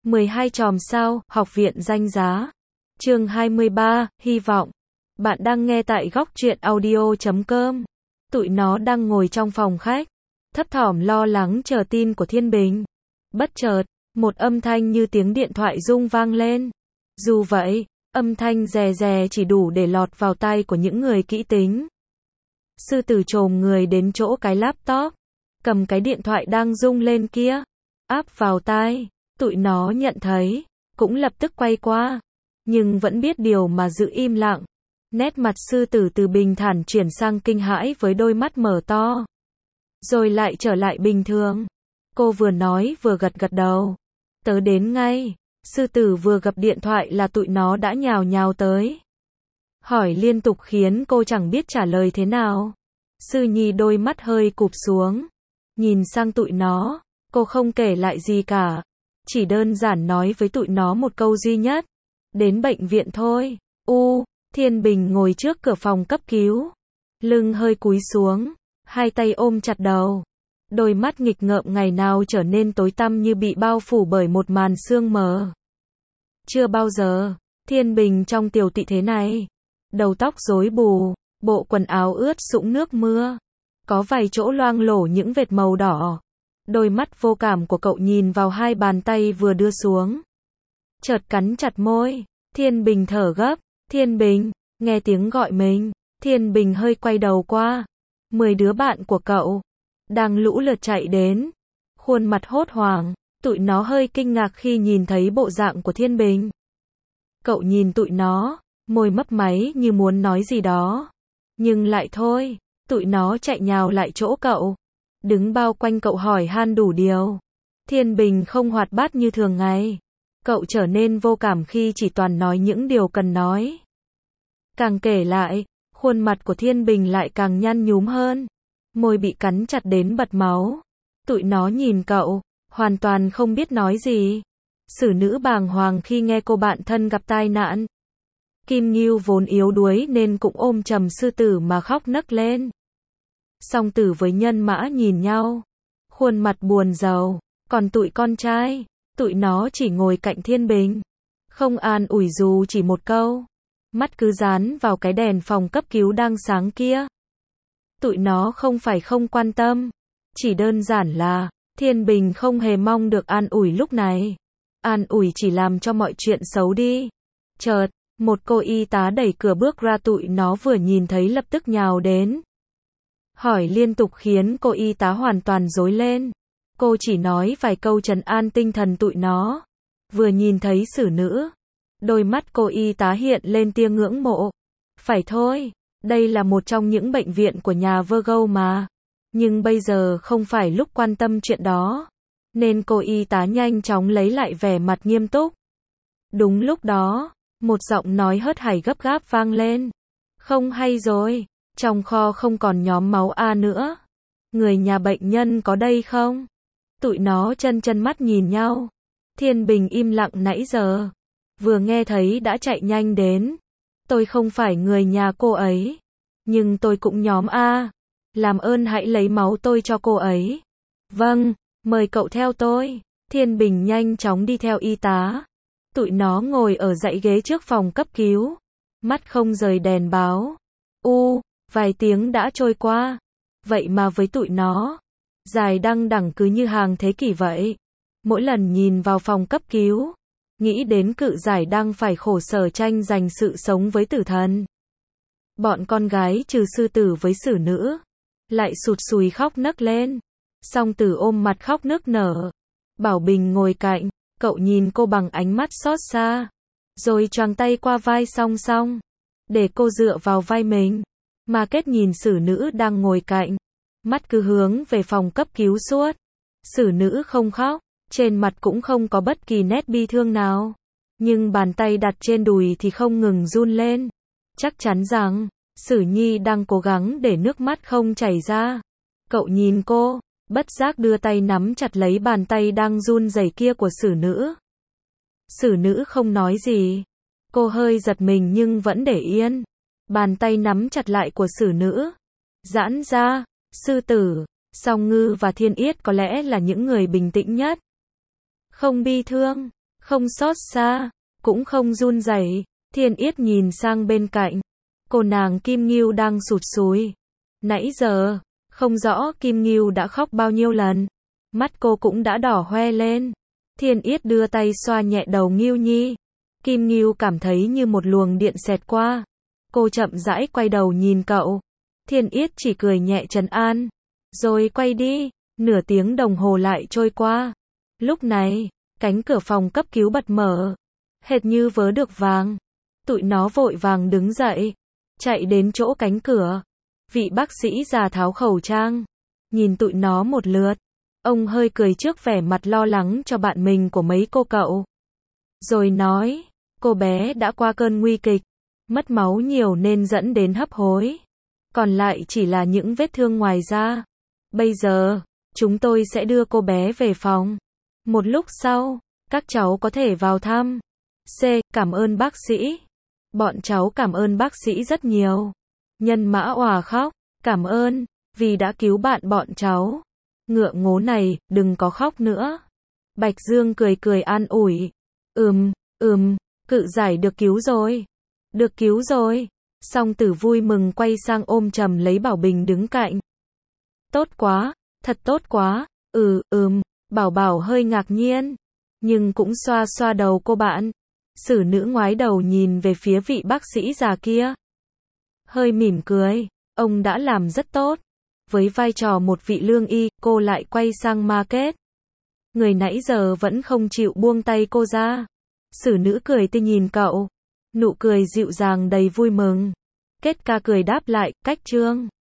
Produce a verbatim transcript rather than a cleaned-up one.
mười hai chòm sao, học viện danh giá. Chương hai mươi ba, hy vọng. Bạn đang nghe tại góc truyện audio chấm com. Tụi nó đang ngồi trong phòng khách, thấp thỏm lo lắng chờ tin của Thiên Bình. Bất chợt, một âm thanh như tiếng điện thoại rung vang lên. Dù vậy, âm thanh rè rè chỉ đủ để lọt vào tai của những người kỹ tính. Sư tử chồm người đến chỗ cái laptop, cầm cái điện thoại đang rung lên kia, áp vào tai. Tụi nó nhận thấy, cũng lập tức quay qua, nhưng vẫn biết điều mà giữ im lặng. Nét mặt sư tử từ bình thản chuyển sang kinh hãi với đôi mắt mở to, rồi lại trở lại bình thường. Cô vừa nói vừa gật gật đầu. Tớ đến ngay. Sư tử vừa gặp điện thoại là tụi nó đã nhào nhào tới, hỏi liên tục khiến cô chẳng biết trả lời thế nào. Sư Nhi đôi mắt hơi cụp xuống, nhìn sang tụi nó. Cô không kể lại gì cả, chỉ đơn giản nói với tụi nó một câu duy nhất: đến bệnh viện thôi. U, Thiên Bình ngồi trước cửa phòng cấp cứu, lưng hơi cúi xuống, hai tay ôm chặt đầu. Đôi mắt nghịch ngợm ngày nào trở nên tối tăm như bị bao phủ bởi một màn sương mờ. Chưa bao giờ, Thiên Bình trong tiểu tụy thế này. Đầu tóc rối bù, bộ quần áo ướt sũng nước mưa, có vài chỗ loang lổ những vệt màu đỏ. Đôi mắt vô cảm của cậu nhìn vào hai bàn tay vừa đưa xuống, chợt cắn chặt môi. Thiên Bình thở gấp. Thiên Bình, nghe tiếng gọi mình. Thiên Bình hơi quay đầu qua. Mười đứa bạn của cậu đang lũ lượt chạy đến, khuôn mặt hốt hoảng. Tụi nó hơi kinh ngạc khi nhìn thấy bộ dạng của Thiên Bình. Cậu nhìn tụi nó, môi mấp máy như muốn nói gì đó, nhưng lại thôi. Tụi nó chạy nhào lại chỗ cậu, đứng bao quanh cậu hỏi han đủ điều. Thiên Bình không hoạt bát như thường ngày. Cậu trở nên vô cảm khi chỉ toàn nói những điều cần nói. Càng kể lại, khuôn mặt của Thiên Bình lại càng nhăn nhúm hơn, môi bị cắn chặt đến bật máu. Tụi nó nhìn cậu, hoàn toàn không biết nói gì. Xử nữ bàng hoàng khi nghe cô bạn thân gặp tai nạn. Kim Ngưu vốn yếu đuối nên cũng ôm chầm sư tử mà khóc nấc lên. Song Tử với Nhân Mã nhìn nhau, khuôn mặt buồn rầu. Còn tụi con trai, tụi nó chỉ ngồi cạnh Thiên Bình, không an ủi dù chỉ một câu, mắt cứ dán vào cái đèn phòng cấp cứu đang sáng kia. Tụi nó không phải không quan tâm, chỉ đơn giản là Thiên Bình không hề mong được an ủi lúc này. An ủi chỉ làm cho mọi chuyện xấu đi. Chợt, một cô y tá đẩy cửa bước ra, tụi nó vừa nhìn thấy lập tức nhào đến, hỏi liên tục khiến cô y tá hoàn toàn rối lên. Cô chỉ nói vài câu trấn an tinh thần tụi nó. Vừa nhìn thấy xử nữ, đôi mắt cô y tá hiện lên tia ngưỡng mộ. Phải thôi, đây là một trong những bệnh viện của nhà Virgo mà. Nhưng bây giờ không phải lúc quan tâm chuyện đó, nên cô y tá nhanh chóng lấy lại vẻ mặt nghiêm túc. Đúng lúc đó, một giọng nói hớt hải gấp gáp vang lên. Không hay rồi, trong kho không còn nhóm máu A nữa. Người nhà bệnh nhân có đây không? Tụi nó chân chân mắt nhìn nhau. Thiên Bình im lặng nãy giờ, vừa nghe thấy đã chạy nhanh đến. Tôi không phải người nhà cô ấy, nhưng tôi cũng nhóm A. Làm ơn hãy lấy máu tôi cho cô ấy. Vâng, mời cậu theo tôi. Thiên Bình nhanh chóng đi theo y tá. Tụi nó ngồi ở dãy ghế trước phòng cấp cứu, mắt không rời đèn báo. U, vài tiếng đã trôi qua. Vậy mà với tụi nó, dài đăng đẳng cứ như hàng thế kỷ vậy. Mỗi lần nhìn vào phòng cấp cứu, nghĩ đến cự giải đang phải khổ sở tranh giành sự sống với tử thần. Bọn con gái trừ sư tử với xử nữ lại sụt sùi khóc nấc lên. Song Tử ôm mặt khóc nức nở. Bảo Bình ngồi cạnh, cậu nhìn cô bằng ánh mắt xót xa, rồi choàng tay qua vai Song Song, để cô dựa vào vai mình. Mà Kết nhìn xử nữ đang ngồi cạnh, mắt cứ hướng về phòng cấp cứu suốt. Xử nữ không khóc, trên mặt cũng không có bất kỳ nét bi thương nào, nhưng bàn tay đặt trên đùi thì không ngừng run lên. Chắc chắn rằng Sử Nhi đang cố gắng để nước mắt không chảy ra. Cậu nhìn cô, bất giác đưa tay nắm chặt lấy bàn tay đang run rẩy kia của xử nữ. Xử nữ không nói gì. Cô hơi giật mình nhưng vẫn để yên. Bàn tay nắm chặt lại của xử nữ giãn ra. Sư Tử, Song Ngư và Thiên Yết có lẽ là những người bình tĩnh nhất, không bi thương, Không xót xa, cũng không run rẩy. Thiên Yết nhìn sang bên cạnh. Cô nàng Kim Ngưu đang sụt sùi. Nãy giờ, không rõ Kim Ngưu đã khóc bao nhiêu lần. Mắt cô cũng đã đỏ hoe lên. Thiên Yết đưa tay xoa nhẹ đầu Ngưu Nhi. Kim Ngưu cảm thấy như một luồng điện xẹt qua. Cô chậm rãi quay đầu nhìn cậu. Thiên Yết chỉ cười nhẹ trấn an. Rồi quay đi. Nửa tiếng đồng hồ lại trôi qua. Lúc này, cánh cửa phòng cấp cứu bật mở. Hệt như vớ được vàng. Tụi nó vội vàng đứng dậy. Chạy đến chỗ cánh cửa. Vị bác sĩ già tháo khẩu trang. Nhìn tụi nó một lượt. Ông hơi cười trước vẻ mặt lo lắng cho bạn mình của mấy cô cậu. Rồi nói, cô bé đã qua cơn nguy kịch. Mất máu nhiều nên dẫn đến hấp hối. Còn lại chỉ là những vết thương ngoài da. Bây giờ, chúng tôi sẽ đưa cô bé về phòng. Một lúc sau, các cháu có thể vào thăm. C. Cảm ơn bác sĩ. Bọn cháu cảm ơn bác sĩ rất nhiều. Nhân Mã òa khóc. Cảm ơn, vì đã cứu bạn bọn cháu. Ngựa ngố này, đừng có khóc nữa. Bạch Dương cười cười an ủi. Ừm, ừm, cự giải được cứu rồi. Được cứu rồi. Song Tử vui mừng quay sang ôm chầm lấy Bảo Bình đứng cạnh. Tốt quá, thật tốt quá. Ừ, ừm, Bảo Bảo hơi ngạc nhiên. Nhưng cũng xoa xoa đầu cô bạn. Sử nữ ngoái đầu nhìn về phía vị bác sĩ già kia. Hơi mỉm cười. Ông đã làm rất tốt. Với vai trò một vị lương y, cô lại quay sang Ma Kết. Người nãy giờ vẫn không chịu buông tay cô ra. Sử nữ cười tươi nhìn cậu. Nụ cười dịu dàng đầy vui mừng. Kết ca cười đáp lại, Cách Trương.